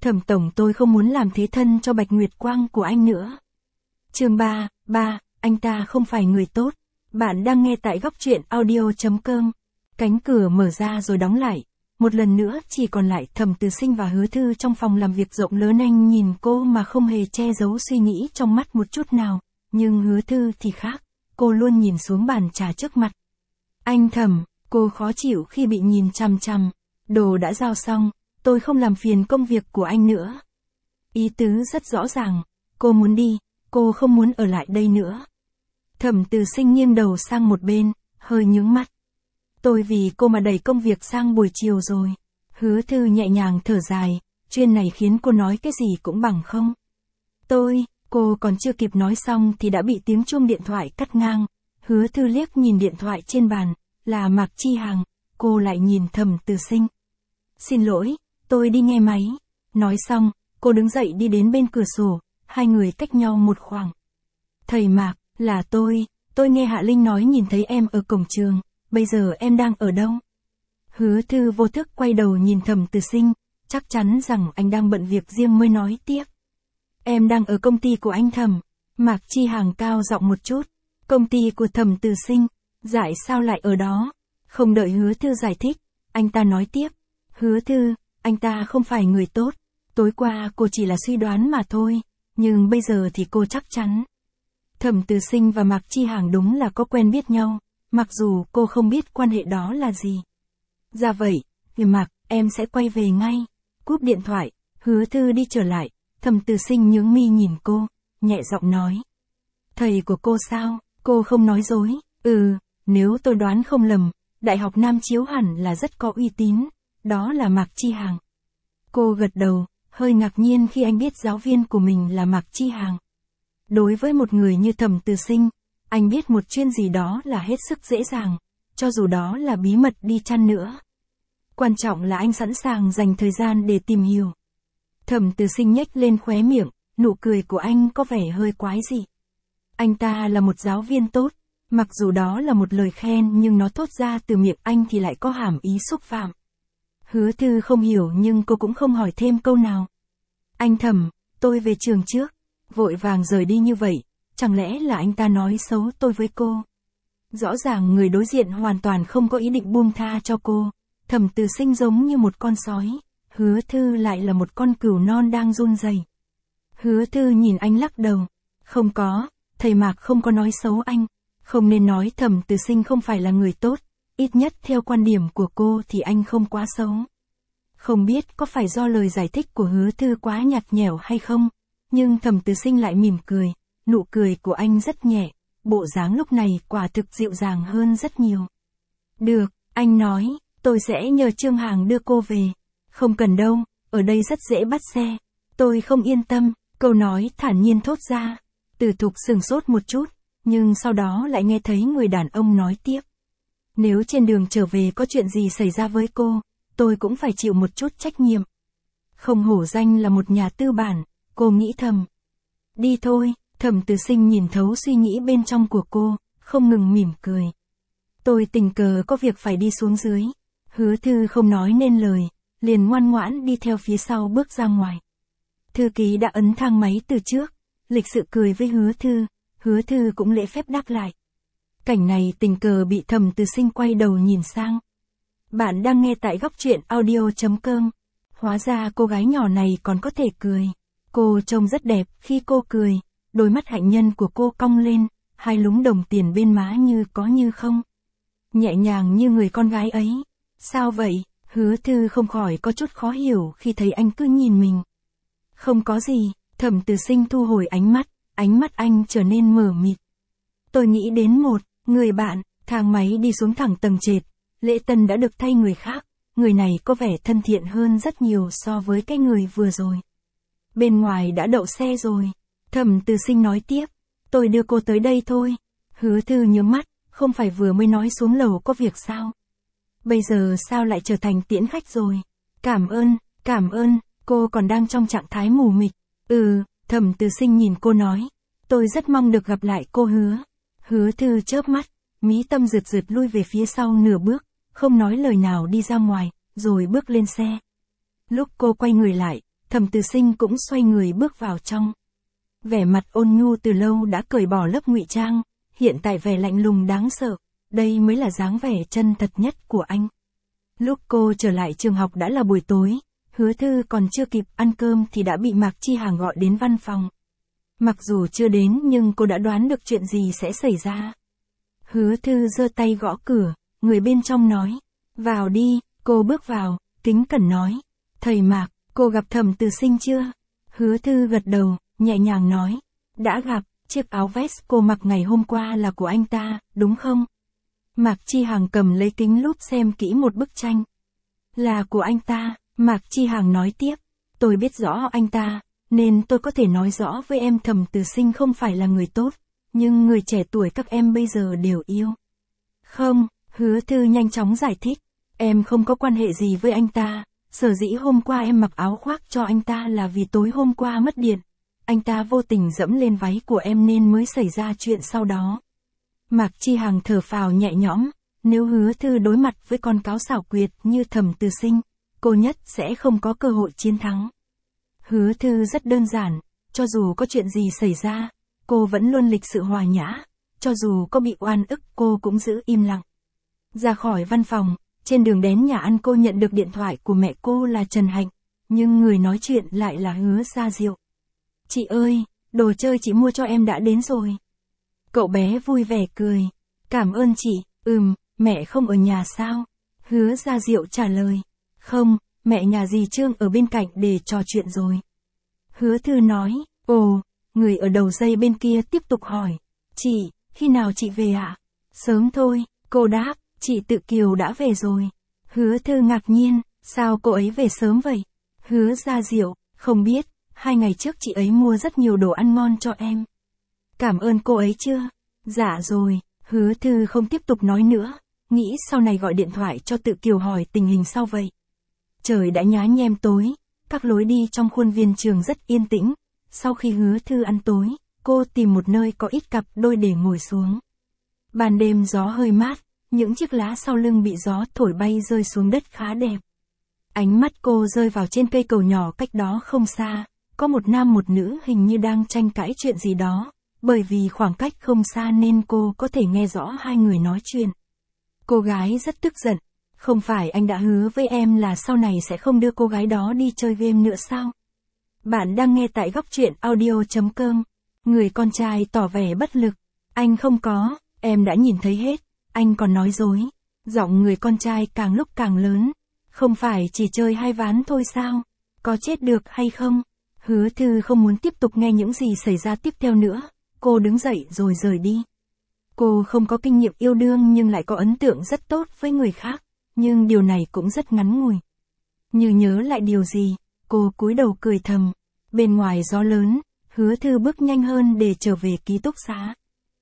Thẩm tổng, tôi không muốn làm thế thân cho Bạch Nguyệt Quang của anh nữa. Chương 3, anh ta không phải người tốt. Bạn đang nghe tại góc truyện audio.com. Cánh cửa mở ra rồi đóng lại. Một lần nữa chỉ còn lại Thẩm Từ Sinh và Hứa Thư trong phòng làm việc rộng lớn. Anh nhìn cô mà không hề che giấu suy nghĩ trong mắt một chút nào. Nhưng Hứa Thư thì khác. Cô luôn nhìn xuống bàn trà trước mặt. Anh Thẩm, cô khó chịu khi bị nhìn chằm chằm. Đồ đã giao xong, tôi không làm phiền công việc của anh nữa. Ý tứ rất rõ ràng. Cô muốn đi, cô không muốn ở lại đây nữa. Thẩm Từ Sinh nghiêng đầu sang một bên, hơi nhướng mắt. Tôi vì cô mà đẩy công việc sang buổi chiều rồi. Hứa Thư nhẹ nhàng thở dài, chuyện này khiến cô nói cái gì cũng bằng không. Cô còn chưa kịp nói xong thì đã bị tiếng chuông điện thoại cắt ngang. Hứa Thư liếc nhìn điện thoại trên bàn, là Mạc Chi Hàng. Cô lại nhìn Thẩm Từ Sinh. Xin lỗi, tôi đi nghe máy. Nói xong, cô đứng dậy đi đến bên cửa sổ, hai người cách nhau một khoảng. Thầy Mạc, là tôi nghe Hạ Linh nói nhìn thấy em ở cổng trường, bây giờ em đang ở đâu? Hứa Thư vô thức quay đầu nhìn Thẩm Từ Sinh, chắc chắn rằng anh đang bận việc riêng mới nói tiếp. Em đang ở công ty của anh Thẩm. Mạc Chi Hàng cao giọng một chút. Công ty của Thẩm Từ Sinh, tại sao lại ở đó? Không đợi Hứa Thư giải thích, anh ta nói tiếp. Hứa Thư, anh ta không phải người tốt. Tối qua cô chỉ là suy đoán mà thôi, nhưng bây giờ thì cô chắc chắn. Thẩm Từ Sinh và Mạc Chi Hàng đúng là có quen biết nhau, mặc dù cô không biết quan hệ đó là gì. Dạ vậy, thì Mạc, em sẽ quay về ngay. Cúp điện thoại, Hứa Thư đi trở lại, Thẩm Từ Sinh nhướng mi nhìn cô, nhẹ giọng nói. Thầy của cô sao? Cô không nói dối. Nếu tôi đoán không lầm, Đại học Nam Chiếu hẳn là rất có uy tín, đó là Mạc Chi Hàng. Cô gật đầu, hơi ngạc nhiên khi anh biết giáo viên của mình là Mạc Chi Hàng. Đối với một người như Thẩm Từ Sinh, anh biết một chuyện gì đó là hết sức dễ dàng, cho dù đó là bí mật đi chăng nữa. Quan trọng là anh sẵn sàng dành thời gian để tìm hiểu. Thẩm Từ Sinh nhếch lên khóe miệng, nụ cười của anh có vẻ hơi quái dị. Anh ta là một giáo viên tốt, mặc dù đó là một lời khen nhưng nó thốt ra từ miệng anh thì lại có hàm ý xúc phạm. Hứa Thư không hiểu nhưng cô cũng không hỏi thêm câu nào. Anh Thẩm, tôi về trường trước. Vội vàng rời đi như vậy, chẳng lẽ là anh ta nói xấu tôi với cô? Rõ ràng người đối diện hoàn toàn không có ý định buông tha cho cô. Thẩm Từ Sinh giống như một con sói, Hứa Thư lại là một con cừu non đang run rẩy. Hứa Thư nhìn anh lắc đầu. Không có, thầy Mạc không có nói xấu anh. Không nên nói Thẩm Từ Sinh không phải là người tốt, ít nhất theo quan điểm của cô thì anh không quá xấu. Không biết có phải do lời giải thích của Hứa Thư quá nhạt nhẽo hay không, nhưng Thẩm Từ Sinh lại mỉm cười, nụ cười của anh rất nhẹ, bộ dáng lúc này quả thực dịu dàng hơn rất nhiều. Được, anh nói, tôi sẽ nhờ Trương Hàng đưa cô về. Không cần đâu, ở đây rất dễ bắt xe. Tôi không yên tâm, câu nói thản nhiên thốt ra. Từ Thục sửng sốt một chút, nhưng sau đó lại nghe thấy người đàn ông nói tiếp. Nếu trên đường trở về có chuyện gì xảy ra với cô, tôi cũng phải chịu một chút trách nhiệm. Không hổ danh là một nhà tư bản, cô nghĩ thầm. Đi thôi, Thẩm Từ Sinh nhìn thấu suy nghĩ bên trong của cô, không ngừng mỉm cười. Tôi tình cờ có việc phải đi xuống dưới. Hứa Thư không nói nên lời, liền ngoan ngoãn đi theo phía sau bước ra ngoài. Thư ký đã ấn thang máy từ trước, lịch sự cười với Hứa Thư cũng lễ phép đáp lại. Cảnh này tình cờ bị Thẩm Từ Sinh quay đầu nhìn sang. Bạn đang nghe tại góc truyện audio.com. Hóa ra cô gái nhỏ này còn có thể cười. Cô trông rất đẹp khi cô cười, đôi mắt hạnh nhân của cô cong lên, hai lúm đồng tiền bên má như có như không. Nhẹ nhàng như người con gái ấy. Sao vậy? Hứa Thư không khỏi có chút khó hiểu khi thấy anh cứ nhìn mình. Không có gì, Thẩm Từ Sinh thu hồi ánh mắt anh trở nên mờ mịt. Tôi nghĩ đến một người bạn, thang máy đi xuống thẳng tầng trệt, lễ tân đã được thay người khác, người này có vẻ thân thiện hơn rất nhiều so với cái người vừa rồi. Bên ngoài đã đậu xe rồi. Thẩm Từ Sinh nói tiếp. Tôi đưa cô tới đây thôi. Hứa Thư nhướng mắt, không phải vừa mới nói xuống lầu có việc sao? Bây giờ sao lại trở thành tiễn khách rồi? Cảm ơn, cô còn đang trong trạng thái mù mịt. Thẩm Từ Sinh nhìn cô nói. Tôi rất mong được gặp lại cô Hứa. Hứa Thư chớp mắt, mí tâm rượt rượt lui về phía sau nửa bước, không nói lời nào đi ra ngoài, rồi bước lên xe. Lúc cô quay người lại, Thẩm Từ Sinh cũng xoay người bước vào trong. Vẻ mặt ôn nhu từ lâu đã cởi bỏ lớp ngụy trang, hiện tại vẻ lạnh lùng đáng sợ, đây mới là dáng vẻ chân thật nhất của anh. Lúc cô trở lại trường học đã là buổi tối, Hứa Thư còn chưa kịp ăn cơm thì đã bị Mạc Chi Hàng gọi đến văn phòng. Mặc dù chưa đến nhưng cô đã đoán được chuyện gì sẽ xảy ra. Hứa Thư giơ tay gõ cửa, người bên trong nói, vào đi, cô bước vào, kính cẩn nói, thầy Mạc, cô gặp Thẩm Từ Sinh chưa? Hứa Thư gật đầu, nhẹ nhàng nói, đã gặp, chiếc áo vest cô mặc ngày hôm qua là của anh ta, đúng không? Mạc Chi Hàng cầm lấy kính lúp xem kỹ một bức tranh. Là của anh ta, Mạc Chi Hàng nói tiếp, tôi biết rõ anh ta, nên tôi có thể nói rõ với em Thẩm Từ Sinh không phải là người tốt, nhưng người trẻ tuổi các em bây giờ đều yêu. Không, Hứa Thư nhanh chóng giải thích, em không có quan hệ gì với anh ta, sở dĩ hôm qua em mặc áo khoác cho anh ta là vì tối hôm qua mất điện. Anh ta vô tình dẫm lên váy của em nên mới xảy ra chuyện sau đó. Mạc Chi Hàng thở phào nhẹ nhõm, nếu Hứa Thư đối mặt với con cáo xảo quyệt như Thẩm Từ Sinh, cô nhất sẽ không có cơ hội chiến thắng. Hứa Thư rất đơn giản, cho dù có chuyện gì xảy ra, cô vẫn luôn lịch sự hòa nhã, cho dù có bị oan ức cô cũng giữ im lặng. Ra khỏi văn phòng, trên đường đến nhà ăn cô nhận được điện thoại của mẹ cô là Trần Hạnh, nhưng người nói chuyện lại là Hứa Gia Diệu. Chị ơi, đồ chơi chị mua cho em đã đến rồi. Cậu bé vui vẻ cười, cảm ơn chị, mẹ không ở nhà sao? Hứa Gia Diệu trả lời, không, mẹ nhà dì Trương ở bên cạnh để trò chuyện rồi. Hứa Thư nói, ồ, người ở đầu dây bên kia tiếp tục hỏi, chị, khi nào chị về ạ? Sớm thôi, cô đáp, chị Tự Kiều đã về rồi. Hứa Thư ngạc nhiên, sao cô ấy về sớm vậy? Hứa Gia Diệu, không biết, 2 ngày trước chị ấy mua rất nhiều đồ ăn ngon cho em. Cảm ơn cô ấy chưa? Dạ rồi, Hứa Thư không tiếp tục nói nữa, nghĩ sau này gọi điện thoại cho Tự Kiều hỏi tình hình sau vậy. Trời đã nhá nhem tối, các lối đi trong khuôn viên trường rất yên tĩnh, sau khi Hứa Thư ăn tối, cô tìm một nơi có ít cặp đôi để ngồi xuống. Ban đêm gió hơi mát, những chiếc lá sau lưng bị gió thổi bay rơi xuống đất khá đẹp. Ánh mắt cô rơi vào trên cây cầu nhỏ cách đó không xa, có một nam một nữ hình như đang tranh cãi chuyện gì đó, bởi vì khoảng cách không xa nên cô có thể nghe rõ hai người nói chuyện. Cô gái rất tức giận, không phải anh đã hứa với em là sau này sẽ không đưa cô gái đó đi chơi game nữa sao? Bạn đang nghe tại góc truyện audio.com. Người con trai tỏ vẻ bất lực, anh không có, em đã nhìn thấy hết, anh còn nói dối. Giọng người con trai càng lúc càng lớn, không phải chỉ chơi 2 ván thôi sao? Có chết được hay không? Hứa Thư không muốn tiếp tục nghe những gì xảy ra tiếp theo nữa, cô đứng dậy rồi rời đi. Cô không có kinh nghiệm yêu đương nhưng lại có ấn tượng rất tốt với người khác, nhưng điều này cũng rất ngắn ngủi. Như nhớ lại điều gì, cô cúi đầu cười thầm. Bên ngoài gió lớn, Hứa Thư bước nhanh hơn để trở về ký túc xá.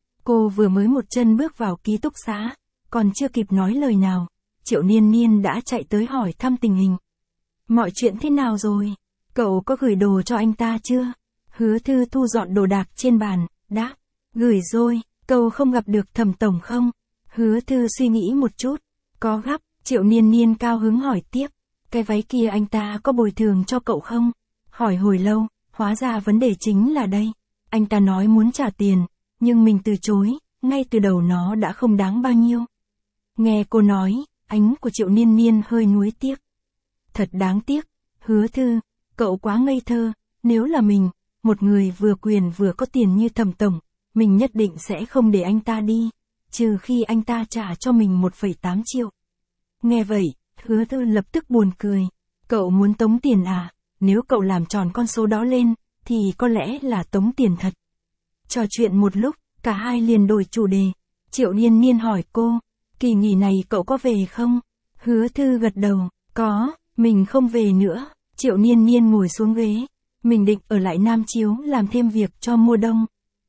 Cô vừa mới một chân bước vào ký túc xá, còn chưa kịp nói lời nào, Triệu Niên Niên đã chạy tới hỏi thăm tình hình. Mọi chuyện thế nào rồi? Cậu có gửi đồ cho anh ta chưa? Hứa Thư thu dọn đồ đạc trên bàn, đáp, gửi rồi, cậu không gặp được Thẩm tổng không? Hứa Thư suy nghĩ một chút, có gấp, Triệu Niên Niên cao hứng hỏi tiếp, cái váy kia anh ta có bồi thường cho cậu không? Hỏi hồi lâu, hóa ra vấn đề chính là đây, anh ta nói muốn trả tiền, nhưng mình từ chối, ngay từ đầu nó đã không đáng bao nhiêu. Nghe cô nói, ánh của Triệu Niên Niên hơi nuối tiếc. Thật đáng tiếc, Hứa Thư, cậu quá ngây thơ, nếu là mình, một người vừa quyền vừa có tiền như Thẩm tổng, mình nhất định sẽ không để anh ta đi, trừ khi anh ta trả cho mình 1,8 triệu. Nghe vậy, Hứa Thư lập tức buồn cười, cậu muốn tống tiền à? Nếu cậu làm tròn con số đó lên, thì có lẽ là tống tiền thật. Trò chuyện một lúc, cả hai liền đổi chủ đề. Triệu Niên Niên hỏi cô, kỳ nghỉ này cậu có về không? Hứa Thư gật đầu, có, mình không về nữa. Triệu Niên Niên ngồi xuống ghế, mình định ở lại Nam Chiếu làm thêm việc cho mùa đông.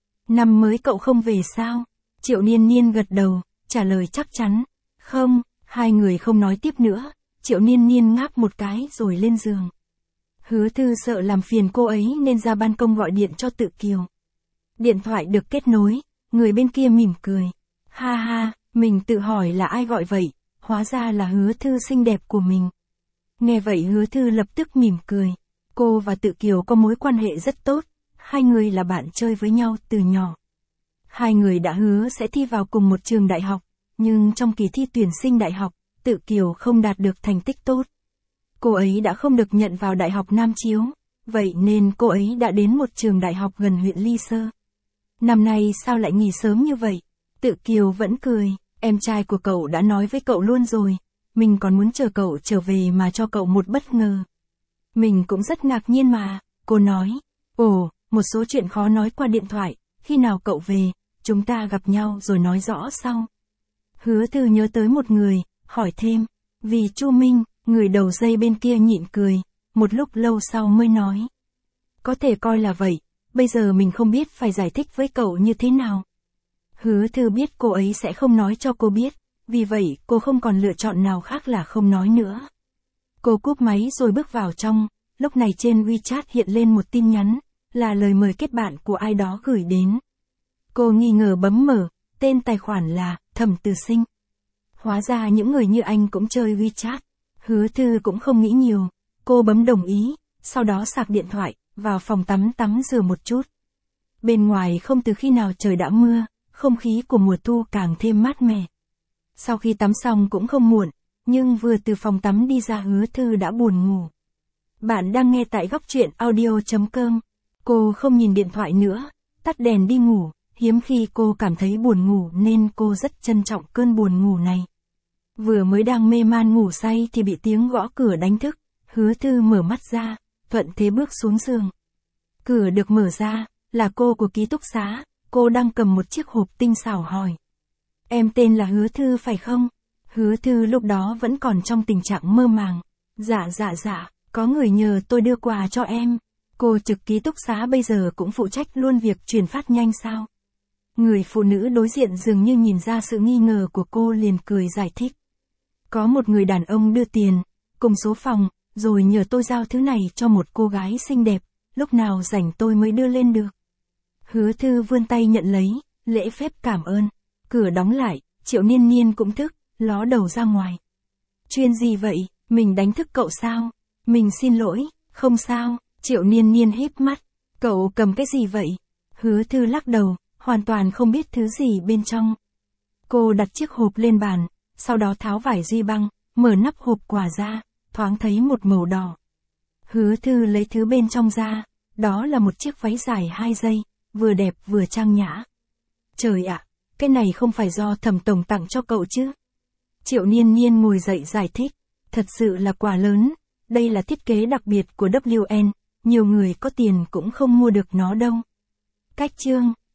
Năm mới cậu không về sao? Triệu Niên Niên gật đầu, trả lời chắc chắn. Không, hai người không nói tiếp nữa. Triệu Niên Niên ngáp một cái rồi lên giường. Hứa Thư sợ làm phiền cô ấy nên ra ban công gọi điện cho Tự Kiều. Điện thoại được kết nối, người bên kia mỉm cười. Ha ha, mình tự hỏi là ai gọi vậy, hóa ra là Hứa Thư xinh đẹp của mình. Nghe vậy Hứa Thư lập tức mỉm cười. Cô và Tự Kiều có mối quan hệ rất tốt, hai người là bạn chơi với nhau từ nhỏ. Hai người đã hứa sẽ thi vào cùng một trường đại học, nhưng trong kỳ thi tuyển sinh đại học, Tự Kiều không đạt được thành tích tốt. Cô ấy đã không được nhận vào Đại học Nam Chiếu, vậy nên cô ấy đã đến một trường đại học gần huyện Ly Sơ. Năm nay sao lại nghỉ sớm như vậy? Tự Kiều vẫn cười, em trai của cậu đã nói với cậu luôn rồi, mình còn muốn chờ cậu trở về mà cho cậu một bất ngờ. Mình cũng rất ngạc nhiên mà, cô nói. Ồ, một số chuyện khó nói qua điện thoại, khi nào cậu về, chúng ta gặp nhau rồi nói rõ sau. Hứa Thư nhớ tới một người, hỏi thêm. Vì Chu Minh, người đầu dây bên kia nhịn cười, một lúc lâu sau mới nói. Có thể coi là vậy, bây giờ mình không biết phải giải thích với cậu như thế nào. Hứa Thư biết cô ấy sẽ không nói cho cô biết, vì vậy cô không còn lựa chọn nào khác là không nói nữa. Cô cúp máy rồi bước vào trong, lúc này trên WeChat hiện lên một tin nhắn, là lời mời kết bạn của ai đó gửi đến. Cô nghi ngờ bấm mở, tên tài khoản là Thẩm Từ Sinh. Hóa ra những người như anh cũng chơi WeChat. Hứa Thư cũng không nghĩ nhiều, cô bấm đồng ý, sau đó sạc điện thoại, vào phòng tắm rửa một chút. Bên ngoài không từ khi nào trời đã mưa, không khí của mùa thu càng thêm mát mẻ. Sau khi tắm xong cũng không muộn, nhưng vừa từ phòng tắm đi ra Hứa Thư đã buồn ngủ. Bạn đang nghe tại góc truyện audio.com. Cô không nhìn điện thoại nữa, tắt đèn đi ngủ, hiếm khi cô cảm thấy buồn ngủ nên cô rất trân trọng cơn buồn ngủ này. Vừa mới đang mê man ngủ say thì bị tiếng gõ cửa đánh thức, Hứa Thư mở mắt ra, thuận thế bước xuống giường. Cửa được mở ra, là cô của ký túc xá, cô đang cầm một chiếc hộp tinh xảo hỏi. Em tên là Hứa Thư phải không? Hứa Thư lúc đó vẫn còn trong tình trạng mơ màng. Dạ, có người nhờ tôi đưa quà cho em. Cô trực ký túc xá bây giờ cũng phụ trách luôn việc chuyển phát nhanh sao? Người phụ nữ đối diện dường như nhìn ra sự nghi ngờ của cô liền cười giải thích. Có một người đàn ông đưa tiền, cùng số phòng, rồi nhờ tôi giao thứ này cho một cô gái xinh đẹp, lúc nào rảnh tôi mới đưa lên được. Hứa Thư vươn tay nhận lấy, lễ phép cảm ơn. Cửa đóng lại, Triệu Niên Niên cũng thức, ló đầu ra ngoài. Chuyện gì vậy, mình đánh thức cậu sao? Mình xin lỗi, không sao. Triệu Niên Niên híp mắt. Cậu cầm cái gì vậy? Hứa Thư lắc đầu, hoàn toàn không biết thứ gì bên trong. Cô đặt chiếc hộp lên bàn, sau đó tháo vải duy băng, mở nắp hộp quà ra, thoáng thấy một màu đỏ. Hứa Thư lấy thứ bên trong ra, đó là một chiếc váy dài 2 giây, vừa đẹp vừa trang nhã. Trời ạ, cái này không phải do Thẩm tổng tặng cho cậu chứ? Triệu Niên Niên ngồi dậy giải thích, thật sự là quà lớn, đây là thiết kế đặc biệt của WN, nhiều người có tiền cũng không mua được nó đâu. Cách chương